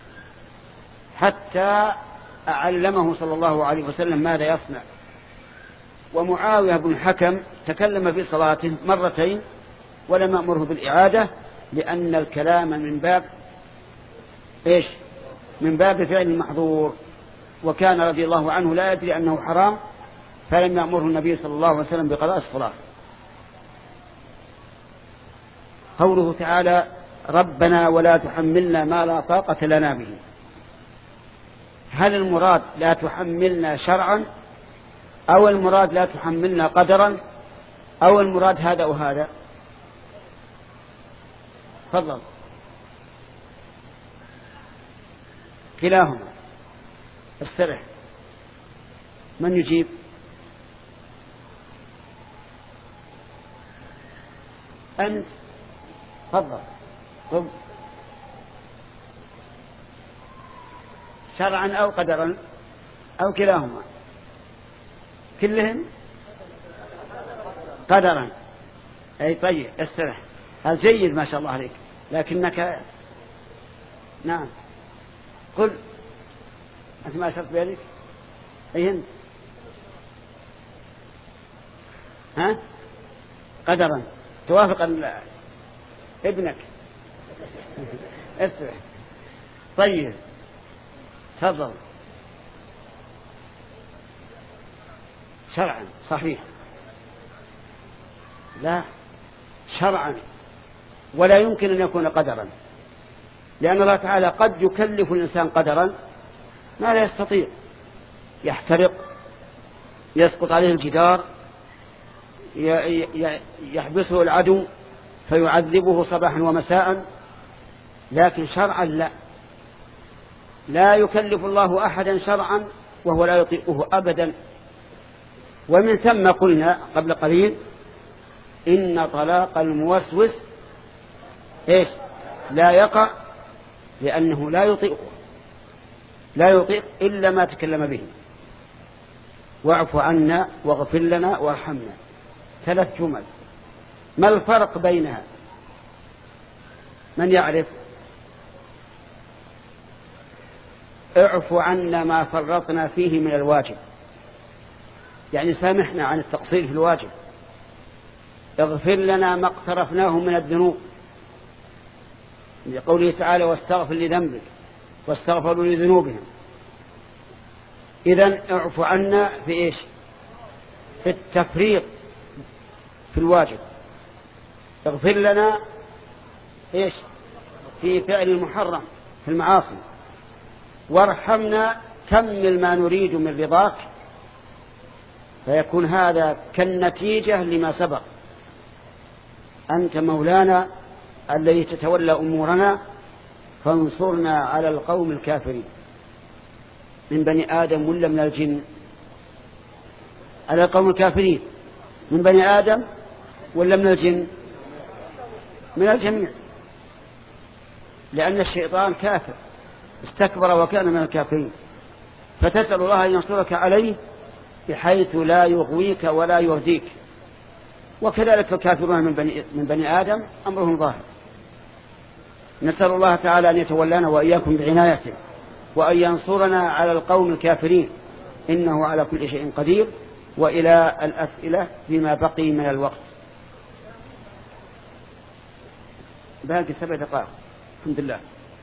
S1: حتى علمه صلى الله عليه وسلم ماذا يصنع. ومعاوية بن الحكم تكلم في صلاته مرتين ولم يأمره بالإعادة، لأن الكلام من باب إيش؟ من باب فعل المحظور، وكان رضي الله عنه لا يدري أنه حرام، فلم يأمره النبي صلى الله عليه وسلم بقضاء الصلاة. قوله تعالى ربنا ولا تحملنا ما لا طاقة لنا به، هل المراد لا تحملنا شرعا أو المراد لا تحملنا قدرا أو المراد هذا وهذا؟ تفضل. كلاهما. استرح. من يجيب؟ أنت. تفضل. قم. شرعا أو قدرا أو كلاهما؟ كلهم قدرا. أي طيب استرح. هذا جيد ما شاء الله عليك، لكنك نعم قل. أنت ما أشرت بيدك؟ أي أنت؟ ها؟ قدرا. توافق ابنك. استرح. طيب تفضل. شرعا صحيح. لا شرعا، ولا يمكن أن يكون قدرا، لأن الله تعالى قد يكلف الإنسان قدرا ما لا يستطيع، يحترق، يسقط عليه الجدار، يحبسه العدو فيعذبه صباحا ومساء، لكن شرعا لا، لا يكلف الله أحدا شرعا وهو لا يطيقه أبدا. ومن ثم قلنا قبل قليل إن طلاق الموسوس إيش؟ لا يقع، لأنه لا يطيقه، لا يطيق إلا ما تكلم به. واعف عنا واغفر لنا وارحمنا، ثلاث جمل. ما الفرق بينها؟ من يعرف؟ اعف عنا ما فرطنا فيه من الواجب، يعني سامحنا عن التقصير في الواجب. اغفر لنا ما اقترفناه من الذنوب، لقوله تعالى واستغفر لذنبك واستغفروا لذنوبهم. إذن اعف عنا في إيش؟ في التفريط في الواجب. اغفر لنا إيش؟ في فعل المحرم في المعاصي. وارحمنا كمل ما نريد من رضاك، فيكون هذا كالنتيجة لما سبق. أنت مولانا الذي تتولى أمورنا، فانصرنا على القوم الكافرين من بني آدم ولا من الجن؟ على القوم الكافرين من بني آدم ولا من الجن؟ من الجميع، لأن الشيطان كافر استكبر وكان من الكافرين، فتسأل الله أن ينصرك عليه بحيث لا يغويك ولا يهديك. وكذلك الكافرون من بني, من بني آدم أمرهم ظاهر. نسأل الله تعالى أن يتولانا وإياكم بعنايته، وأن ينصرنا على القوم الكافرين، إنه على كل شيء قدير. وإلى الأسئلة فيما بقي من الوقت. باقي سبع دقائق الحمد لله.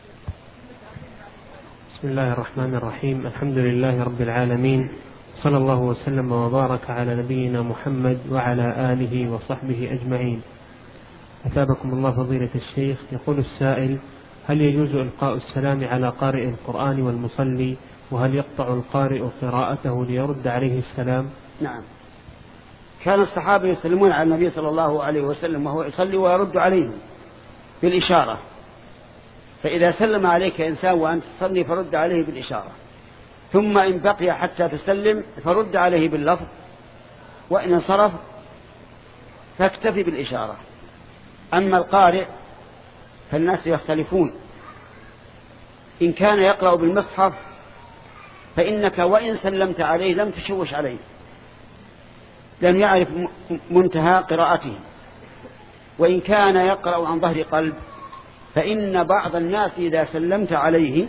S2: بسم الله الرحمن الرحيم. الحمد لله رب العالمين، صلى الله وسلم وبارك على نبينا محمد وعلى آله وصحبه أجمعين. أثابكم الله فضيلة الشيخ. يقول السائل: هل يجوز إلقاء السلام على قارئ القرآن والمصلي؟ وهل يقطع القارئ قراءته ليرد عليه السلام؟
S1: نعم، كان الصحابة يسلمون على النبي صلى الله عليه وسلم وهو يصلي ويرد عليهم بالإشارة. فإذا سلم عليك إنسان وأنت تصلي فرد عليه بالإشارة، ثم إن بقي حتى تسلم فرد عليه باللفظ، وإن انصرف فاكتفي بالإشارة. أما القارئ فالناس يختلفون. إن كان يقرأ بالمصحف فإنك وإن سلمت عليه لم تشوش عليه، لم يعرف منتهى قراءته. وإن كان يقرأ عن ظهر قلب فإن بعض الناس إذا سلمت عليه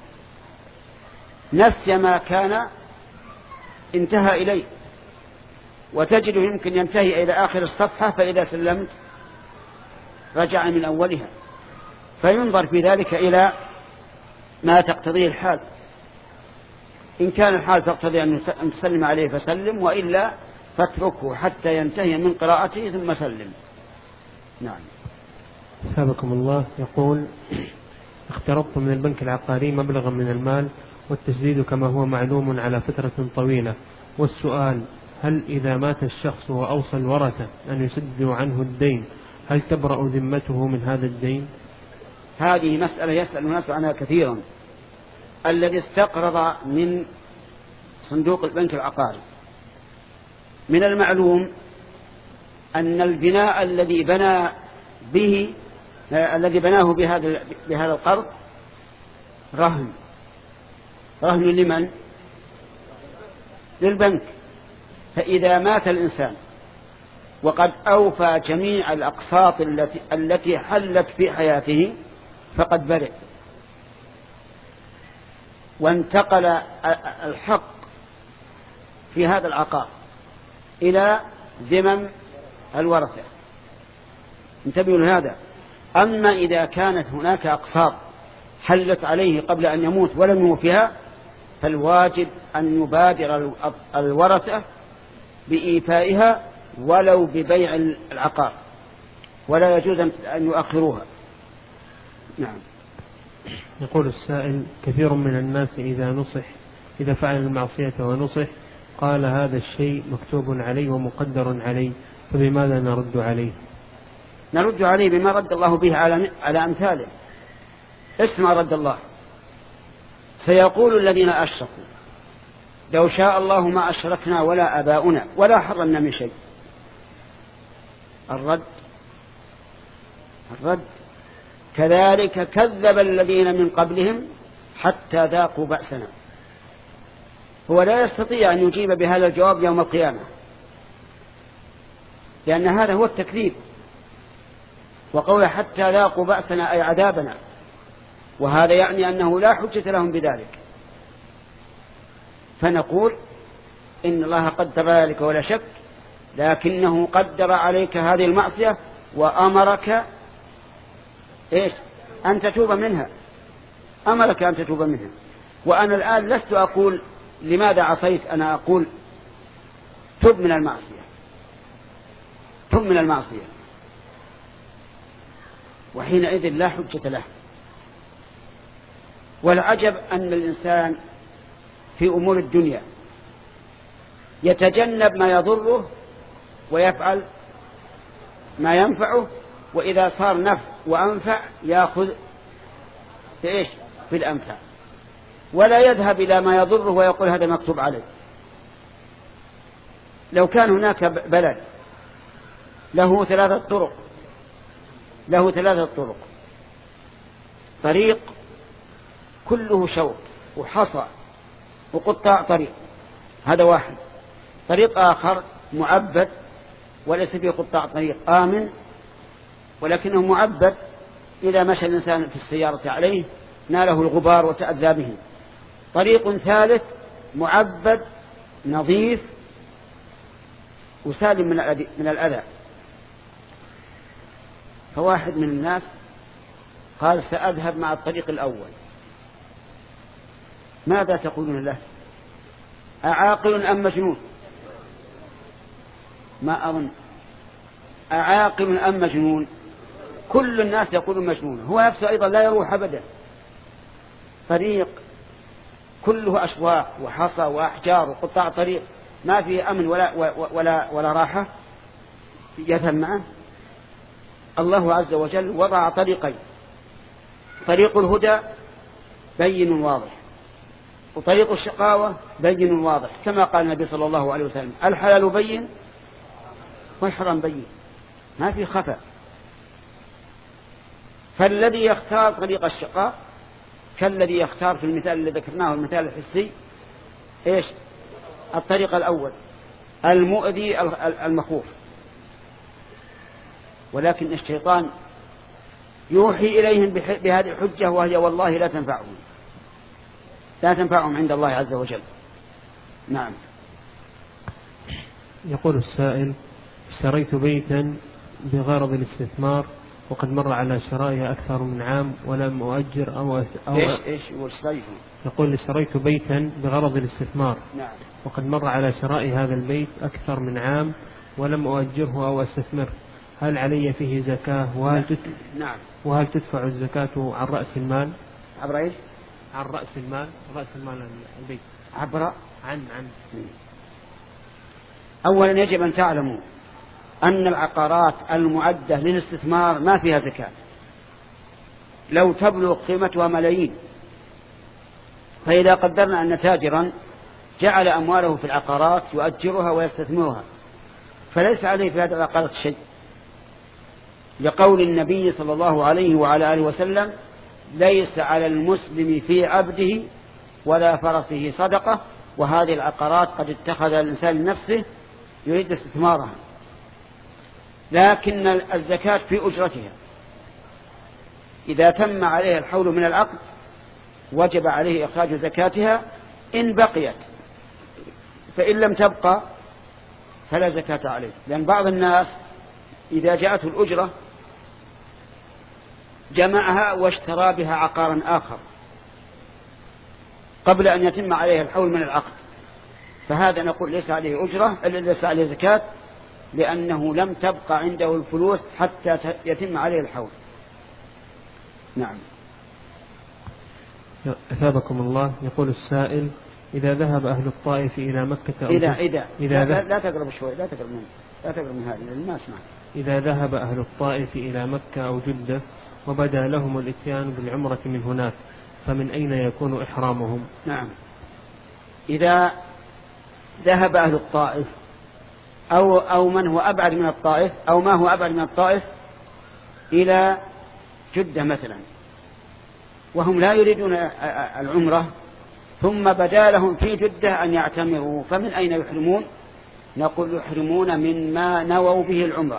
S1: نسي ما كان انتهى إليه، وتجده يمكن ينتهي إلى آخر الصفحة، فإذا سلمت رجع من أولها. فينظر في ذلك إلى ما تقتضيه الحال. إن كان الحال تقتضي أن تسلم عليه فسلم، وإلا فاتركه حتى ينتهي من قراءته ثم سلم. نعم.
S2: أثابكم الله. يقول: اقترضت من البنك العقاري مبلغا من المال، والتسديد كما هو معلوم على فترة طويلة، والسؤال: هل إذا مات الشخص وأوصى الورثة أن يسددوا عنه الدين هل تبرأ ذمته من هذا الدين؟
S1: هذه مسألة يسأل الناس عنها كثيرا. الذي استقرض من صندوق البنك العقاري من المعلوم أن البناء الذي بنى به الذي بناه بهذا بهذا القرض رهن. رهن لمن؟ للبنك. فإذا مات الإنسان وقد أوفى جميع الأقساط التي التي حلت في حياته فقد برئ، وانتقل الحق في هذا العقار إلى ذمم الورثة. انتبهوا لهذا. أما إذا كانت هناك أقساط حلت عليه قبل أن يموت ولم يوفها، فالواجب أن يبادر الورثة بإيفائها ولو ببيع العقار، ولا يجوز أن يؤخروها. نعم.
S2: يقول السائل: كثير من الناس إذا نصح إذا فعل المعصية ونصح قال هذا الشيء مكتوب عليه ومقدر عليه، فبماذا نرد عليه؟
S1: نرد عليه بما رد الله به على على أمثاله. اسمع رد الله: سيقول الذين أشركوا لو شاء الله ما أشركنا ولا آباؤنا ولا حرمنا من شيء. الرد الرد كذلك كذب الذين من قبلهم حتى ذاقوا بأسنا. هو لا يستطيع أن يجيب بهذا الجواب يوم القيامة، لأن هذا هو التكذيب. وقول حتى ذاقوا بأسنا أي عذابنا، وهذا يعني أنه لا حجة لهم بذلك. فنقول إن الله قدر ذلك ولا شك، لكنه قدر عليك هذه المعصية وأمرك إيش؟ أن تتوب منها، أمرك أن تتوب منها. وأنا الآن لست أقول لماذا عصيت، أنا أقول تب من المعصية، تب من المعصية، وحينئذ لا حجة له. والعجب أن الإنسان في أمور الدنيا يتجنب ما يضره ويفعل ما ينفعه، وإذا صار نفع وأنفع يأخذ في إيش؟ في الأنفع، ولا يذهب إلى ما يضره ويقول هذا مكتوب عليه. لو كان هناك بلد له ثلاثة طرق، له ثلاثة طرق، طريق كله شوك وحصى وقطاع طريق، هذا واحد. طريق آخر معبد وليس فيه قطاع طريق، آمن ولكنه معبد، إذا مشى الإنسان في السيارة عليه ناله الغبار وتأذى به. طريق ثالث معبد نظيف وسالم من الأذى. فواحد من الناس قال سأذهب مع الطريق الأول. ماذا تقولون له؟ أعاقل أم مجنون؟ ما أظن. أعاقل أم مجنون؟ كل الناس يقولون مجنون، هو نفسه أيضا لا يروح أبدا. طريق كله أشواك وحصى وأحجار وقطاع طريق، ما فيه أمن ولا, ولا, ولا راحة، يذهب معه. الله عز وجل وضع طريقين، طريق الهدى بين واضح، وطريق الشقاوة بين واضح، كما قال النبي صلى الله عليه وسلم الحلال بين والحرام بين، ما في خفاء. فالذي يختار طريق الشقاء كالذي يختار في المثال الذي ذكرناه، المثال الحسي، إيش؟ الطريق الأول المؤذي المخوف. ولكن الشيطان يوحي إليهم بهذه الحجة، وهي والله لا تنفعهم، لا تنفعهم عند الله عز وجل. نعم.
S2: يقول السائل: اشتريت بيتا بغرض الاستثمار وقد مر على شرائها أكثر من عام ولم أؤجر أو, أو
S1: إيش إيش
S2: يقول اشتريت بيتا بغرض الاستثمار.
S1: نعم.
S2: وقد مر على شراء هذا البيت أكثر من عام ولم أؤجره أو أستثمره، هل علي فيه زكاة؟ وهل,
S1: نعم.
S2: تدفع
S1: نعم.
S2: وهل تدفع الزكاة عن رأس المال؟
S1: عبر إيش؟
S2: عن رأس المال، رأس المال البيت.
S1: عبر
S2: عن عن
S1: أولا يجب أن تعلموا أن العقارات المعدة للاستثمار ما فيها زكاة، لو تبلغ قيمتها ملايين. فإذا قدرنا أن تاجرا جعل أمواله في العقارات يؤجرها ويستثمرها، فليس عليه في هذه العقارات شيء، لقول النبي صلى الله عليه وعلى آله وسلم: ليس على المسلم في عبده ولا فرسه صدقة. وهذه العقارات قد اتخذ الإنسان لنفسه يريد استثمارها، لكن الزكاة في أجرتها. إذا تم عليه الحول من العقد وجب عليه إخراج زكاتها إن بقيت، فإن لم تبقى فلا زكاة عليه. لأن بعض الناس إذا جاءته الأجرة جمعها واشترى بها عقارا آخر قبل أن يتم عليه الحول من العقد، فهذا نقول ليس عليه أجرة، ليس عليه زكاة، لأنه لم تبقى عنده الفلوس حتى يتم عليه الحول. نعم.
S2: أثابكم الله. يقول السائل: إذا ذهب أهل الطائف إلى مكة أو
S1: إذا إذا,
S2: إذا
S1: لا, لا تقرب شوي، لا تقرب من لا تقرب من هذه الناس. معه.
S2: إذا ذهب أهل الطائف إلى مكة أو جدة وبدا لهم الإتيان بالعمرة من هناك، فمن أين يكون إحرامهم؟
S1: نعم. إذا ذهب أهل الطائف أو أو من هو أبعد من الطائف أو ما هو أبعد من الطائف إلى جدة مثلا، وهم لا يريدون العمرة، ثم بدا لهم في جدة أن يعتمروا، فمن أين يحرمون؟ نقول يحرمون مما نووا به العمرة،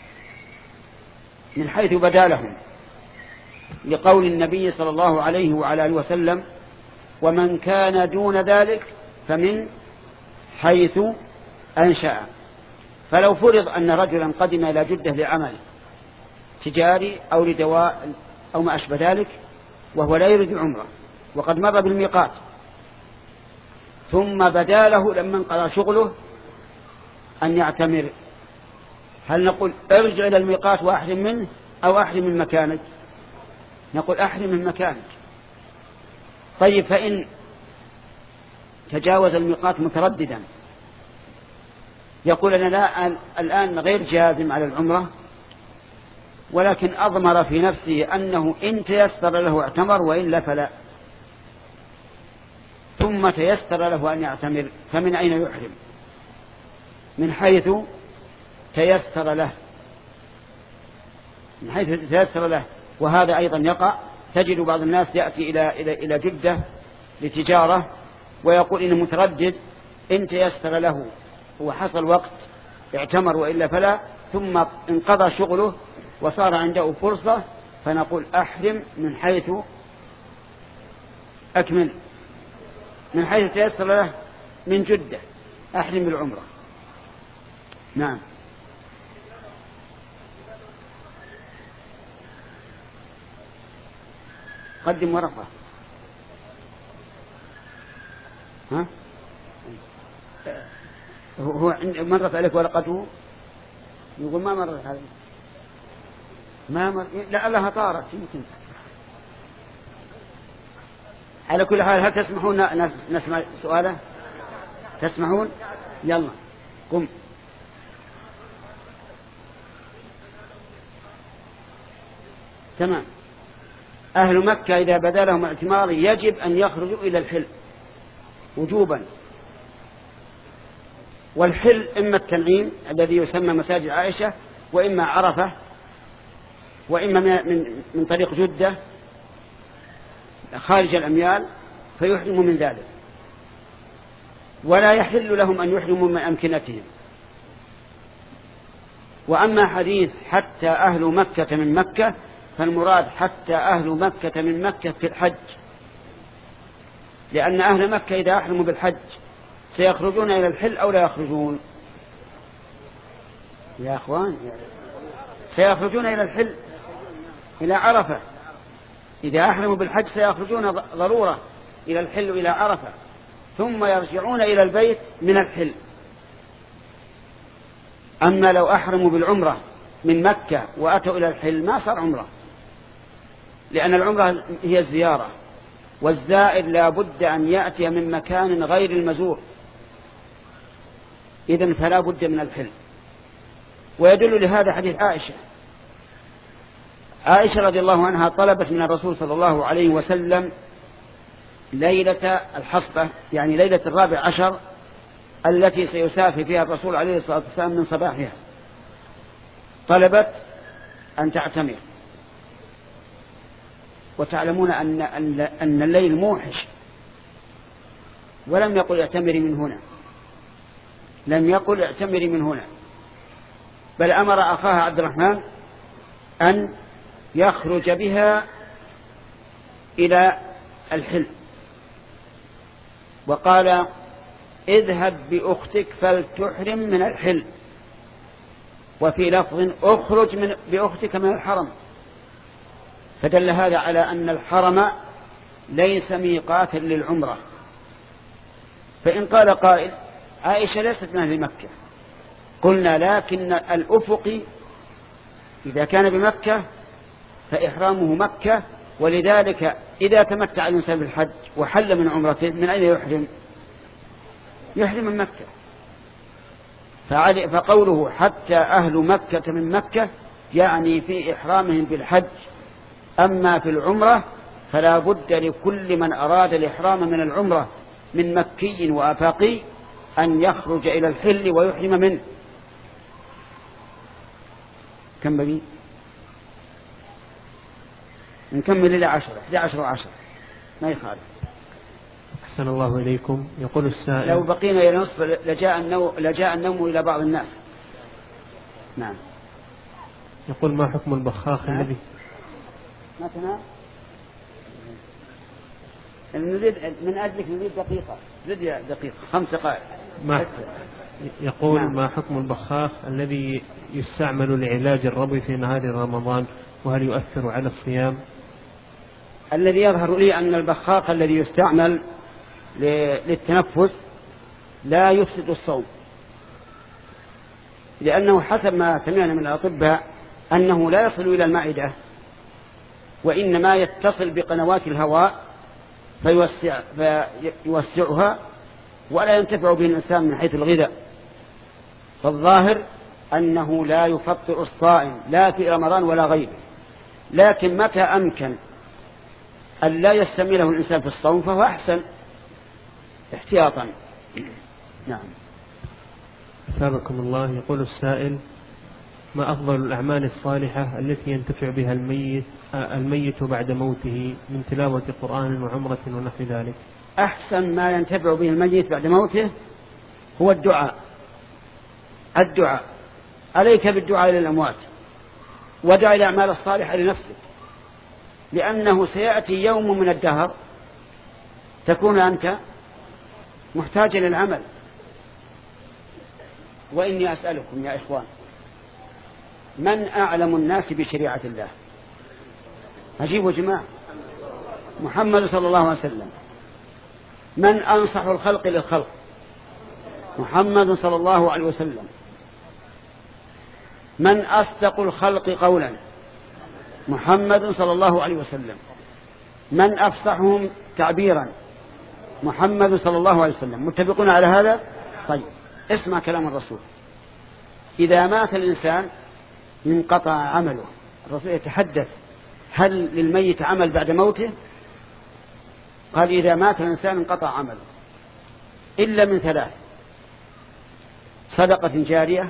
S1: من حيث بدا لهم، لقول النبي صلى الله عليه وعلى آله وسلم: ومن كان دون ذلك فمن حيث أنشأ. فلو فرض أن رجلا قدم إلى جدة لعمل تجاري أو لدواء أو ما أشبه ذلك وهو لا يريد العمرة وقد مر بالميقات، ثم بدا له لما انقضى شغله أن يعتمر، هل نقول ارجع إلى الميقات وأحرم منه أو أحرم من مكانك؟ نقول أحرم من مكانك. طيب فإن تجاوز الميقات مترددا يقول أنا لا الآن غير جازم على العمرة، ولكن أضمر في نفسه أنه إن تيسر له اعتمر وإلا فلا، ثم تيسر له أن يعتمر، فمن أين يحرم؟ من حيث تيسر له، من حيث تيسر له. وهذا أيضا يقع، تجد بعض الناس يأتي إلى, إلى, إلى جدة لتجارة ويقول إنه متردد، إن تيسر له وحصل وقت اعتمر وإلا فلا، ثم انقضى شغله وصار عنده فرصة، فنقول أحرم من حيث أكمل، من حيث تيسر له من جدة أحرم بالعمرة. نعم. قدم ورقة. ها؟ هو مرت عليك ورقته؟ يقول ما مرت عليك. ما مر... لا لها طارت يمكن. على كل حال هل تسمحون نسمع سؤاله؟ تسمحون؟ يلا قم. تمام. أهل مكة إذا بدا لهم اعتمار يجب أن يخرجوا إلى الحل وجوبا، والحل إما التنعيم الذي يسمى مساجد عائشة، وإما عرفة، وإما من, من طريق جدة خارج الأميال فيحرموا من ذلك، ولا يحل لهم أن يحرموا من أمكنتهم. وأما حديث حتى أهل مكة من مكة فالمراد حتى أهل مكة من مكة في الحج، لأن أهل مكة إذا أحرموا بالحج سيخرجون إلى الحل أو لا يخرجون؟ يا أخوان سيخرجون إلى الحل، إلى عرفة. إذا أحرموا بالحج سيخرجون ضرورة إلى الحل إلى عرفة، ثم يرجعون إلى البيت من الحل. أما لو أحرموا بالعمرة من مكة وأتوا إلى الحل ما صار عمرة، لأن العمرة هي الزيارة، والزائر لا بد أن يأتي من مكان غير المزور، إذن فلا بد من الحل. ويدل لهذا حديث عائشة. عائشة رضي الله عنها طلبت من الرسول صلى الله عليه وسلم ليلة الحصبة، يعني ليلة الرابع عشر التي سيسافر فيها الرسول عليه الصلاة والسلام من صباحها، طلبت أن تعتمر. وتعلمون أن, أن الليل موحش، ولم يقل اعتمري من هنا، لم يقل اعتمري من هنا، بل أمر أخاها عبد الرحمن أن يخرج بها إلى الحل، وقال اذهب بأختك فلتحرم من الحل، وفي لفظ اخرج من بأختك من الحرم. فدل هذا على أن الحرم ليس ميقاتا للعمرة. فإن قال قائل عائشة ليست من أهل مكة، قلنا لكن الأفق إذا كان بمكة فإحرامه مكة، ولذلك إذا تمتع الإنسان بالحج وحل من عمرته من أين يحرم؟ يحرم من مكة. فقوله حتى أهل مكة من مكة يعني في إحرامهم بالحج. أما في العمرة فلا بد لكل من أراد الإحرام من العمرة من مكي وآفاقي أن يخرج إلى الحل ويحرم منه. كم بقي؟ نكمل إلى عشرة، إحدى عشر وعشرة ما يخالف.
S2: أحسن الله إليكم. يقول السائل
S1: لو بقينا إلى نصف لجاء النوم, لجاء النوم إلى بعض الناس. نعم.
S2: يقول ما حكم البخاخ
S1: نعم.
S2: الذي
S1: ما تنام؟ نريد من أجلك نريد دقيقة، نريد دقيقة خمس دقائق.
S2: ما يقول
S1: نعم.
S2: ما حكم البخاخ الذي يستعمل لعلاج الربو في نهار رمضان وهل يؤثر على الصيام؟
S1: الذي يظهر لي أن البخاخ الذي يستعمل للتنفس لا يفسد الصوم، لأنه حسب ما سمعنا من الأطباء أنه لا يصل إلى المعدة، وإنما يتصل بقنوات الهواء فيوسع فيوسعها ولا ينتفع به الإنسان من حيث الغذاء. فالظاهر أنه لا يفطر الصائم لا في رمضان ولا غيره، لكن متى أمكن أن لا يستعمله الإنسان في الصوم فهو أحسن احتياطا. نعم.
S2: أثابكم الله. يقول السائل ما أفضل الأعمال الصالحة التي ينتفع بها الميت الميت بعد موته من تلاوة قرآن وعمرة ونحو ذلك؟
S1: أحسن ما ينتفع به الميت بعد موته هو الدعاء. الدعاء عليك بالدعاء للأموات، ودع الأعمال الصالحة لنفسك، لأنه سيأتي يوم من الدهر تكون أنت محتاجا للعمل. وإني أسألكم يا إخوان، من أعلم الناس بشريعة الله؟ أجيبوا جماعة. محمد صلى الله عليه وسلم. من أنصح الخلق للخلق؟ محمد صلى الله عليه وسلم. من أصدق الخلق قولا؟ محمد صلى الله عليه وسلم. من أفصحهم تعبيرا؟ محمد صلى الله عليه وسلم. متفقون على هذا؟ طيب اسمع كلام الرسول. إذا مات الإنسان انقطع عمله. الرسول يتحدث هل للميت عمل بعد موته؟ قال إذا مات الإنسان انقطع عمله إلا من ثلاث: صدقة جارية،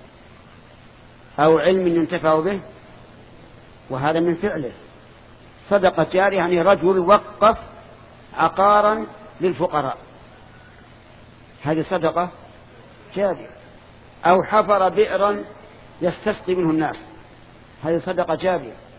S1: أو علم ينتفع به، وهذا من فعله. صدقة جارية يعني رجل وقف عقارا للفقراء، هذه صدقة جارية. أو حفر بئرا يستسقي منه الناس، هذه صدقة جارية.